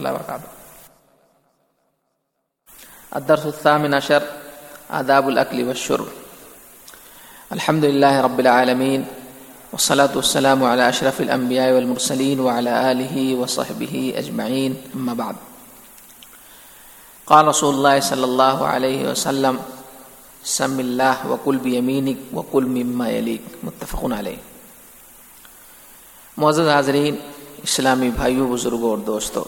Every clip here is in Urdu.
اللہ وبرکاتہ۔ الدرس الثامن عشر آداب الأكل والشرب۔ الحمد لله رب العالمين والصلاة والسلام على أشرف الأنبياء والمرسلين وعلى آله وصحبه أجمعين، أما بعد۔ قال رسول الله صلى الله عليه وسلم: سم الله وكل بيمينك وكل مما يليك، متفق علیہ۔ معزز حاضرین، اسلامی بھائیوں، بزرگوں اور دوستوں،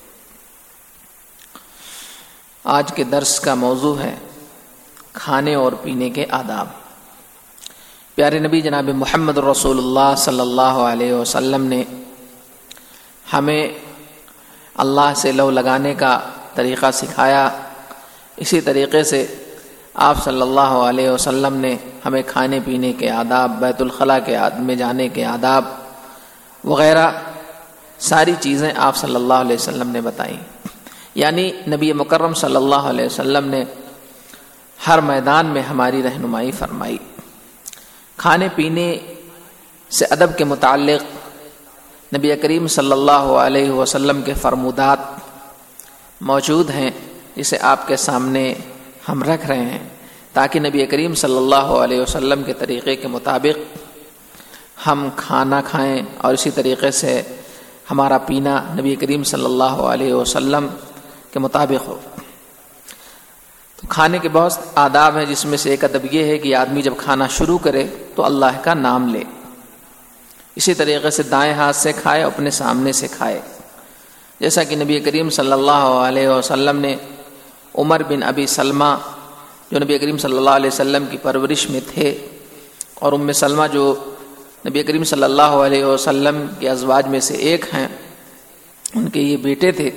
آج کے درس کا موضوع ہے کھانے اور پینے کے آداب۔ پیارے نبی جناب محمد رسول اللہ صلی اللہ علیہ وسلم نے ہمیں اللہ سے لو لگانے کا طریقہ سکھایا۔ اسی طریقے سے آپ صلی اللہ علیہ وسلم نے ہمیں کھانے پینے کے آداب، بیت الخلاء کے میں جانے کے آداب وغیرہ ساری چیزیں آپ صلی اللہ علیہ وسلم نے بتائیں۔ یعنی نبی مکرم صلی اللہ علیہ وسلم نے ہر میدان میں ہماری رہنمائی فرمائی۔ کھانے پینے سے ادب کے متعلق نبی کریم صلی اللہ علیہ وسلم کے فرمودات موجود ہیں، جسے آپ کے سامنے ہم رکھ رہے ہیں تاکہ نبی کریم صلی اللہ علیہ وسلم کے طریقے کے مطابق ہم کھانا کھائیں اور اسی طریقے سے ہمارا پینا نبی کریم صلی اللہ علیہ وسلم کے مطابق ہو۔ تو کھانے کے بہت آداب ہیں، جس میں سے ایک ادب یہ ہے کہ آدمی جب کھانا شروع کرے تو اللہ کا نام لے۔ اسی طریقے سے دائیں ہاتھ سے کھائے، اپنے سامنے سے کھائے، جیسا کہ نبی کریم صلی اللہ علیہ وسلم نے عمر بن ابی سلمہ، جو نبی کریم صلی اللہ علیہ وسلم کی پرورش میں تھے، اور ام سلمہ جو نبی کریم صلی اللہ علیہ وسلم کے ازواج میں سے ایک ہیں، ان کے یہ بیٹے تھے۔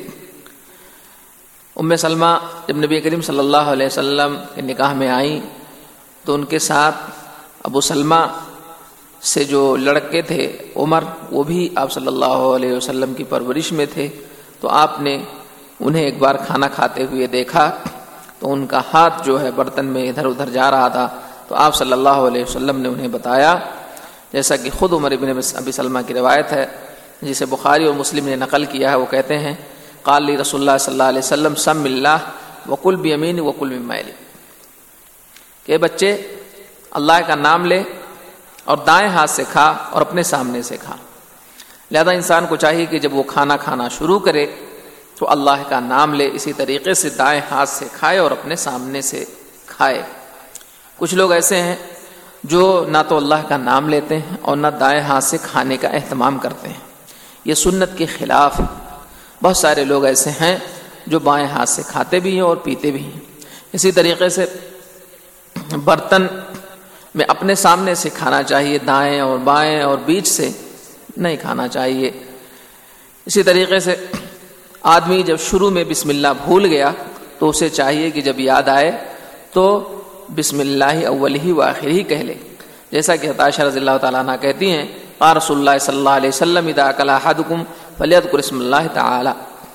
ام سلمہ جب نبی کریم صلی اللہ علیہ وسلم کے نکاح میں آئیں تو ان کے ساتھ ابو سلمہ سے جو لڑکے تھے عمر، وہ بھی آپ صلی اللہ علیہ وسلم کی پرورش میں تھے۔ تو آپ نے انہیں ایک بار کھانا کھاتے ہوئے دیکھا تو ان کا ہاتھ جو ہے برتن میں ادھر ادھر جا رہا تھا، تو آپ صلی اللہ علیہ وسلم نے انہیں بتایا، جیسا کہ خود عمر بن ابی سلمہ کی روایت ہے جسے بخاری اور مسلم نے نقل کیا ہے۔ وہ کہتے ہیں: قال لی رسول اللہ صلی اللہ علیہ وسلم سم اللہ وکل بیمین وکل مما یلیک، کہ بچے اللہ کا نام لے اور دائیں ہاتھ سے کھا اور اپنے سامنے سے کھا۔ لہذا انسان کو چاہیے کہ جب وہ کھانا شروع کرے تو اللہ کا نام لے، اسی طریقے سے دائیں ہاتھ سے کھائے اور اپنے سامنے سے کھائے۔ کچھ لوگ ایسے ہیں جو نہ تو اللہ کا نام لیتے ہیں اور نہ دائیں ہاتھ سے کھانے کا اہتمام کرتے ہیں، یہ سنت کے خلاف ہے۔ بہت سارے لوگ ایسے ہیں جو بائیں ہاتھ سے کھاتے بھی ہیں اور پیتے بھی ہیں۔ اسی طریقے سے برتن میں اپنے سامنے سے کھانا چاہیے، دائیں اور بائیں اور بیچ سے نہیں کھانا چاہیے۔ اسی طریقے سے آدمی جب شروع میں بسم اللہ بھول گیا تو اسے چاہیے کہ جب یاد آئے تو بسم اللہ اول ہی و آخر ہی کہہ لے، جیسا کہ عائشہ رضی اللہ تعالیٰ عنہ کہتی ہیں: قال رسول اللہ صلی اللہ علیہ وسلم اذا اکل احدکم فلیذکر اسم اللہ تعالی،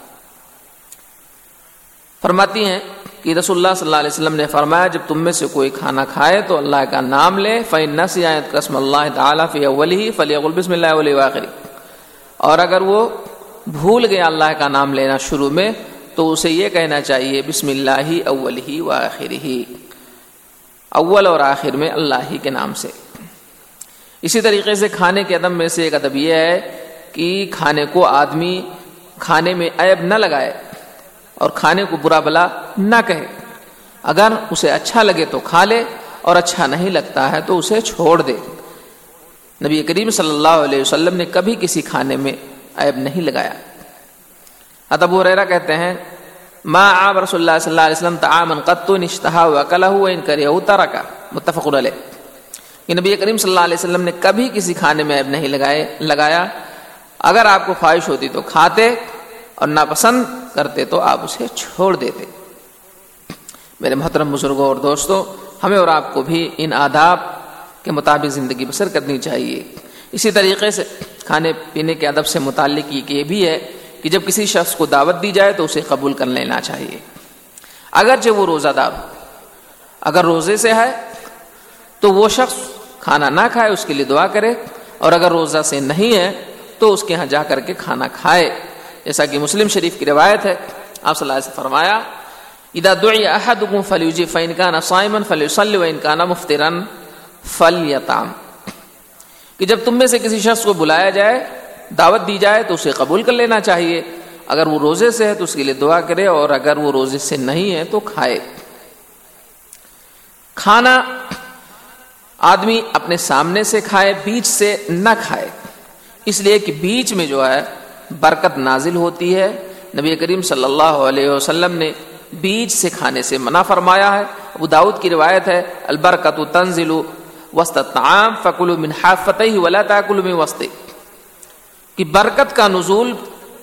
فرماتی ہیں کہ رسول اللہ صلی اللہ علیہ وسلم نے فرمایا جب تم میں سے کوئی کھانا کھائے تو اللہ کا نام لے، فإن نسي أن يذكر اسم اللہ تعالی فی اوله فلیقل بسم اللہ اوله وآخرہ، اور اگر وہ بھول گیا اللہ کا نام لینا شروع میں تو اسے یہ کہنا چاہیے بسم اللہ اولہ وآخرہ، اول اور آخر میں اللہ ہی کے نام سے۔ اسی طریقے سے کھانے کے ادب میں سے ایک ادب یہ ہے کہ کھانے کو آدمی کھانے میں عیب نہ لگائے اور کھانے کو برا بلا نہ کہے۔ اگر اسے اچھا لگے تو کھا لے اور اچھا نہیں لگتا ہے تو اسے چھوڑ دے۔ نبی کریم صلی اللہ علیہ وسلم نے کبھی کسی کھانے میں عیب نہیں لگایا۔ ابو ہریرہ کہتے ہیں: ما عاب رسول اللہ صلی اللہ علیہ وسلم طعاما قط ان اشتہا واکلہ وان کرہہ ترکہ، متفق علیہ، کہ نبی کریم صلی اللہ علیہ وسلم نے کبھی کسی کھانے میں عیب نہیں لگایا۔ اگر آپ کو خواہش ہوتی تو کھاتے اور ناپسند کرتے تو آپ اسے چھوڑ دیتے۔ میرے محترم بزرگوں اور دوستوں، ہمیں اور آپ کو بھی ان آداب کے مطابق زندگی بسر کرنی چاہیے۔ اسی طریقے سے کھانے پینے کے ادب سے متعلق یہ بھی ہے کہ جب کسی شخص کو دعوت دی جائے تو اسے قبول کر لینا چاہیے، اگرچہ وہ روزہ دار ہو۔ اگر روزے سے ہے تو وہ شخص کھانا نہ کھائے، اس کے لیے دعا کرے، اور اگر روزہ سے نہیں ہے تو اس کے ہاں جا کر کے کھانا کھائے، جیسا کہ مسلم شریف کی روایت ہے، آپ صلی اللہ علیہ وسلم فرمایا اذا دعی احدکم فلیجب فان کان صائما فلیصلی وان کان مفطرا فلیطعم، کہ جب تم میں سے کسی شخص کو بلایا جائے، دعوت دی جائے تو اسے قبول کر لینا چاہیے، اگر وہ روزے سے ہے تو اس کے لیے دعا کرے، اور اگر وہ روزے سے نہیں ہے تو کھائے۔ کھانا آدمی اپنے سامنے سے کھائے، بیچ سے نہ کھائے، اس لیے کہ بیچ میں جو ہے برکت نازل ہوتی ہے۔ نبی کریم صلی اللہ علیہ وسلم نے بیچ سے کھانے سے منع فرمایا ہے۔ ابو داؤد کی روایت ہے البرکۃ تنزل وسط الطعام فکلوا من حافتہ ولا تاکلوا من وسطہ، کہ برکت کا نزول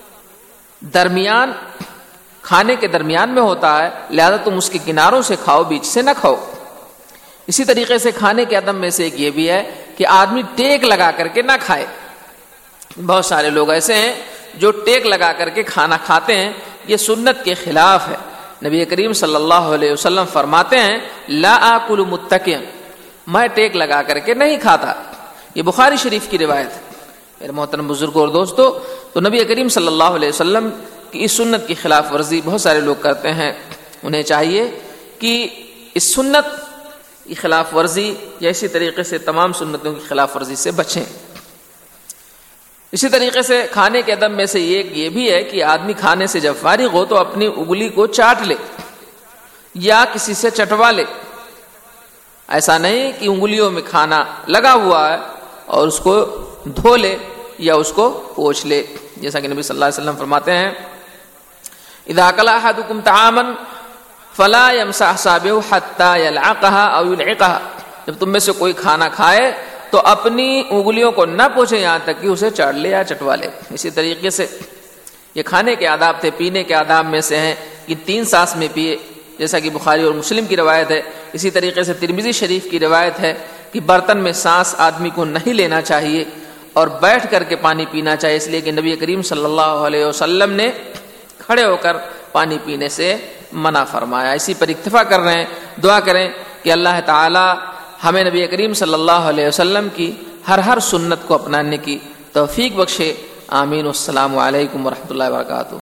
درمیان کھانے کے درمیان میں ہوتا ہے، لہذا تم اس کے کناروں سے کھاؤ، بیچ سے نہ کھاؤ۔ اسی طریقے سے کھانے کے ادب میں سے ایک یہ بھی ہے کہ آدمی ٹیک لگا کر کے نہ کھائے۔ بہت سارے لوگ ایسے ہیں جو ٹیک لگا کر کے کھانا کھاتے ہیں، یہ سنت کے خلاف ہے۔ نبی کریم صلی اللہ علیہ وسلم فرماتے ہیں لا آکل متکئا، میں ٹیک لگا کر کے نہیں کھاتا، یہ بخاری شریف کی روایت ہے۔ میرے محترم بزرگوں اور دوستو، تو نبی کریم صلی اللہ علیہ وسلم کی اس سنت کی خلاف ورزی بہت سارے لوگ کرتے ہیں، انہیں چاہیے کہ اس سنت کی خلاف ورزی یا اسی طریقے سے تمام سنتوں کی خلاف ورزی سے بچیں۔ اسی طریقے سے کھانے کے ادب میں سے یہ بھی ہے کہ آدمی کھانے سے جب فارغ ہو تو اپنی انگلی کو چاٹ لے یا کسی سے چٹوا لے، ایسا نہیں کہ انگلیوں میں کھانا لگا ہوا ہے اور اس کو دھو لے یا اس کو پوچھ لے، جیسا کہ نبی صلی اللہ علیہ وسلم فرماتے ہیں اذا اکل احدکم طعاما فلا یمسح اصابعه حتى یلعقها او یلعقها، جب تم میں سے کوئی کھانا کھائے تو اپنی انگلیوں کو نہ پوچھے یہاں تک کہ اسے چاٹ لے یا چٹوا لے۔ اسی طریقے سے یہ کھانے کے آداب تھے، پینے کے آداب میں سے ہیں کہ 3 سانس میں پیے، جیسا کہ بخاری اور مسلم کی روایت ہے۔ اسی طریقے سے ترمذی شریف کی روایت ہے کہ برتن میں سانس آدمی کو نہیں لینا چاہیے اور بیٹھ کر کے پانی پینا چاہیے، اس لیے کہ نبی کریم صلی اللہ علیہ وسلم نے کھڑے ہو کر پانی پینے سے منع فرمایا۔ اسی پر اکتفا کر رہے ہیں، دعا کریں کہ اللہ تعالی ہمیں نبی کریم صلی اللہ علیہ وسلم کی ہر سنت کو اپنانے کی توفیق بخشے، آمین۔ السلام علیکم ورحمۃ اللہ وبرکاتہ۔